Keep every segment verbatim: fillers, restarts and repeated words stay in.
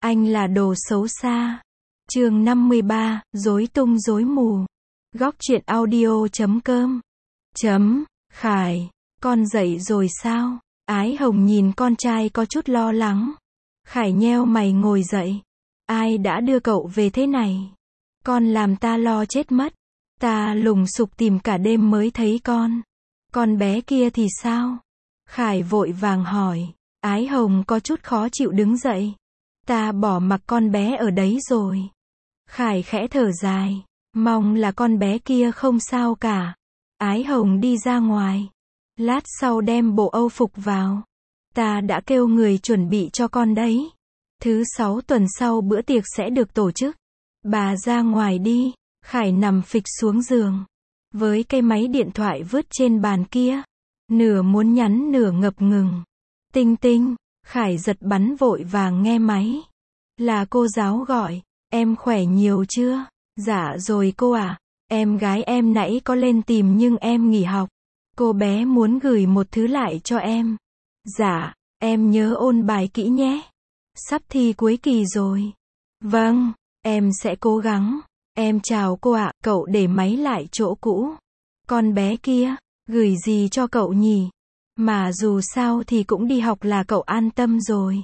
Anh là đồ xấu xa. Chương năm mươi ba, rối tung rối mù. Góc truyện audio chấm com. Chấm, Khải, con dậy rồi sao? Ái Hồng nhìn con trai có chút lo lắng. Khải nheo mày ngồi dậy. Ai đã đưa cậu về thế này? Con làm ta lo chết mất. Ta lùng sục tìm cả đêm mới thấy con. Con bé kia thì sao? Khải vội vàng hỏi. Ái Hồng có chút khó chịu đứng dậy. Ta bỏ mặc con bé ở đấy rồi. Khải khẽ thở dài. Mong là con bé kia không sao cả. Ái Hồng đi ra ngoài. Lát sau đem bộ âu phục vào. Ta đã kêu người chuẩn bị cho con đấy. Thứ sáu tuần sau bữa tiệc sẽ được tổ chức. Bà ra ngoài đi. Khải nằm phịch xuống giường. Với cây máy điện thoại vứt trên bàn kia. Nửa muốn nhắn nửa ngập ngừng. Tinh Tinh. Khải giật bắn vội vàng nghe máy. Là cô giáo gọi. Em khỏe nhiều chưa? Dạ rồi cô ạ. À. Em gái em nãy có lên tìm nhưng em nghỉ học. Cô bé muốn gửi một thứ lại cho em. Dạ, em nhớ ôn bài kỹ nhé. Sắp thi cuối kỳ rồi. Vâng, em sẽ cố gắng. Em chào cô ạ, à, cậu để máy lại chỗ cũ. Con bé kia, gửi gì cho cậu nhỉ? Mà dù sao thì cũng đi học là cậu an tâm rồi.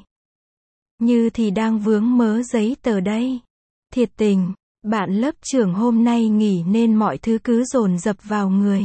Như thì đang vướng mớ giấy tờ đây. Thiệt tình, bạn lớp trưởng hôm nay nghỉ nên mọi thứ cứ dồn dập vào người.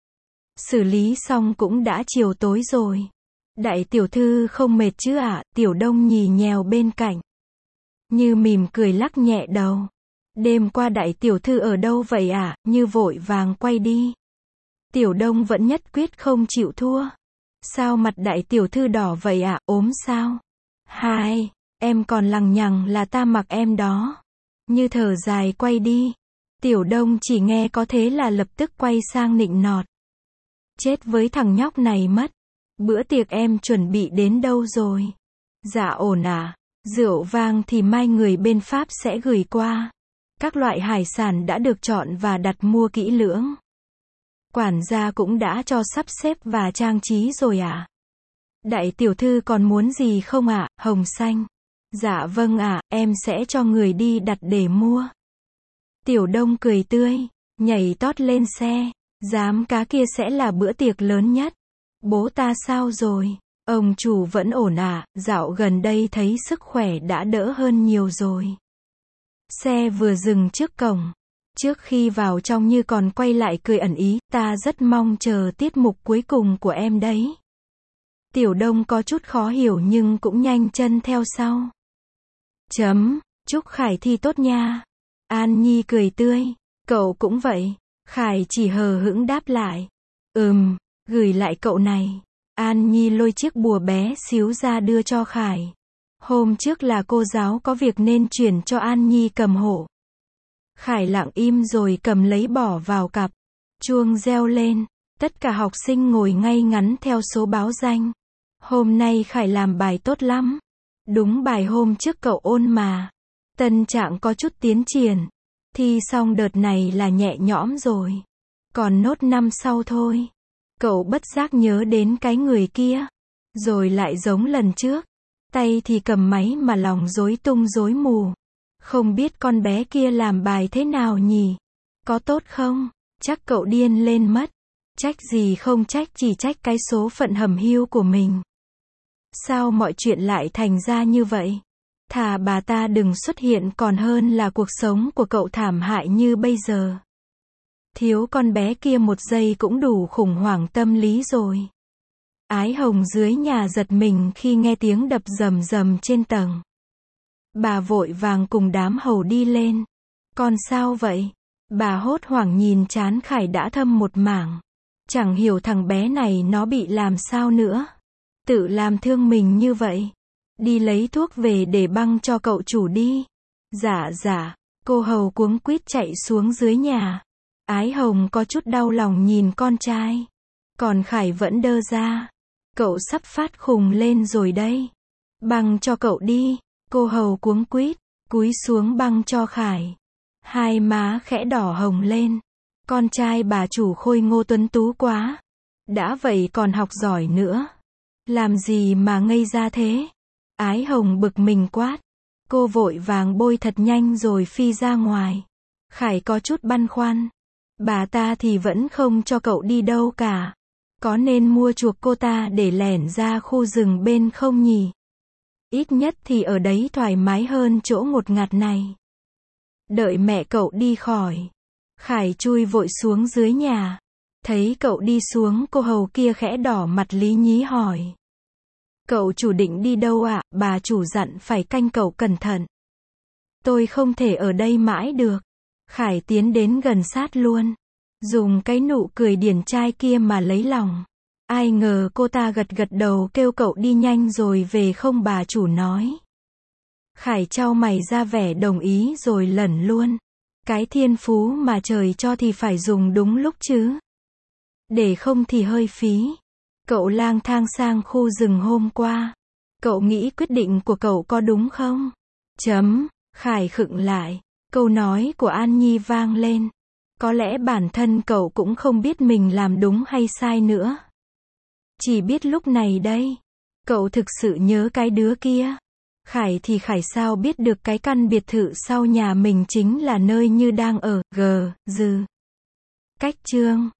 Xử lý xong cũng đã chiều tối rồi. Đại tiểu thư không mệt chứ ạ? À? Tiểu Đông nhì nhèo bên cạnh. Như mỉm cười lắc nhẹ đầu. Đêm qua đại tiểu thư ở đâu vậy ạ? À? Như vội vàng quay đi. Tiểu Đông vẫn nhất quyết không chịu thua. Sao mặt đại tiểu thư đỏ vậy ạ? À? Ốm sao? Hai, em còn lằng nhằng là ta mặc em đó. Như thở dài quay đi. Tiểu Đông chỉ nghe có thế là lập tức quay sang nịnh nọt. Chết với thằng nhóc này mất. Bữa tiệc em chuẩn bị đến đâu rồi? Dạ ổn à. Rượu vang thì mai người bên Pháp sẽ gửi qua. Các loại hải sản đã được chọn và đặt mua kỹ lưỡng. Quản gia cũng đã cho sắp xếp và trang trí rồi ạ. À? Đại tiểu thư còn muốn gì không ạ? À? Hồng xanh. Dạ vâng ạ, à, em sẽ cho người đi đặt để mua. Tiểu Đông cười tươi, nhảy tót lên xe. Giám cá kia sẽ là bữa tiệc lớn nhất. Bố ta sao rồi? Ông chủ vẫn ổn ạ, à, dạo gần đây thấy sức khỏe đã đỡ hơn nhiều rồi. Xe vừa dừng trước cổng. Trước khi vào trong Như còn quay lại cười ẩn ý, ta rất mong chờ tiết mục cuối cùng của em đấy. Tiểu Đông có chút khó hiểu nhưng cũng nhanh chân theo sau. Chấm, chúc Khải thi tốt nha. An Nhi cười tươi, cậu cũng vậy. Khải chỉ hờ hững đáp lại. Ừm, gửi lại cậu này. An Nhi lôi chiếc bùa bé xíu ra đưa cho Khải. Hôm trước là cô giáo có việc nên chuyển cho An Nhi cầm hộ. Khải lặng im rồi cầm lấy bỏ vào cặp. Chuông reo lên. Tất cả học sinh ngồi ngay ngắn theo số báo danh. Hôm nay Khải làm bài tốt lắm. Đúng bài hôm trước cậu ôn mà. Tân trạng có chút tiến triển. Thi xong đợt này là nhẹ nhõm rồi. Còn nốt năm sau thôi. Cậu bất giác nhớ đến cái người kia. Rồi lại giống lần trước. Tay thì cầm máy mà lòng rối tung rối mù. Không biết con bé kia làm bài thế nào nhỉ? Có tốt không? Chắc cậu điên lên mất. Trách gì không trách, chỉ trách cái số phận hầm hiu của mình. Sao mọi chuyện lại thành ra như vậy? Thà bà ta đừng xuất hiện còn hơn là cuộc sống của cậu thảm hại như bây giờ. Thiếu con bé kia một giây cũng đủ khủng hoảng tâm lý rồi. Ái Hồng dưới nhà giật mình khi nghe tiếng đập rầm rầm trên tầng. Bà vội vàng cùng đám hầu đi lên. Con sao vậy? Bà hốt hoảng nhìn trán Khải đã thâm một mảng. Chẳng hiểu thằng bé này nó bị làm sao nữa. Tự làm thương mình như vậy. Đi lấy thuốc về để băng cho cậu chủ đi. Dạ dạ, cô hầu cuống quýt chạy xuống dưới nhà. Ái Hồng có chút đau lòng nhìn con trai. Còn Khải vẫn đơ ra. Cậu sắp phát khùng lên rồi đây. Băng cho cậu đi. Cô hầu cuống quýt, cúi xuống băng cho Khải. Hai má khẽ đỏ hồng lên. Con trai bà chủ khôi ngô tuấn tú quá. Đã vậy còn học giỏi nữa. Làm gì mà ngây ra thế? Ái Hồng bực mình quát. Cô vội vàng bôi thật nhanh rồi phi ra ngoài. Khải có chút băn khoăn. Bà ta thì vẫn không cho cậu đi đâu cả. Có nên mua chuộc cô ta để lẻn ra khu rừng bên không nhỉ? Ít nhất thì ở đấy thoải mái hơn chỗ ngột ngạt này. Đợi mẹ cậu đi khỏi, Khải chui vội xuống dưới nhà. Thấy cậu đi xuống, cô hầu kia khẽ đỏ mặt lý nhí hỏi. Cậu chủ định đi đâu ạ? Bà chủ dặn phải canh cậu cẩn thận. Tôi không thể ở đây mãi được. Khải tiến đến gần sát luôn. Dùng cái nụ cười điển trai kia mà lấy lòng. Ai ngờ cô ta gật gật đầu kêu cậu đi nhanh rồi về không, bà chủ nói. Khải chau mày ra vẻ đồng ý rồi lẩn luôn. Cái thiên phú mà trời cho thì phải dùng đúng lúc chứ. Để không thì hơi phí. Cậu lang thang sang khu rừng hôm qua. Cậu nghĩ quyết định của cậu có đúng không? Chấm. Khải khựng lại. Câu nói của An Nhi vang lên. Có lẽ bản thân cậu cũng không biết mình làm đúng hay sai nữa. Chỉ biết lúc này đây, cậu thực sự nhớ cái đứa kia. Khải thì Khải sao biết được cái căn biệt thự sau nhà mình chính là nơi Như đang ở, g, dư. Cách chương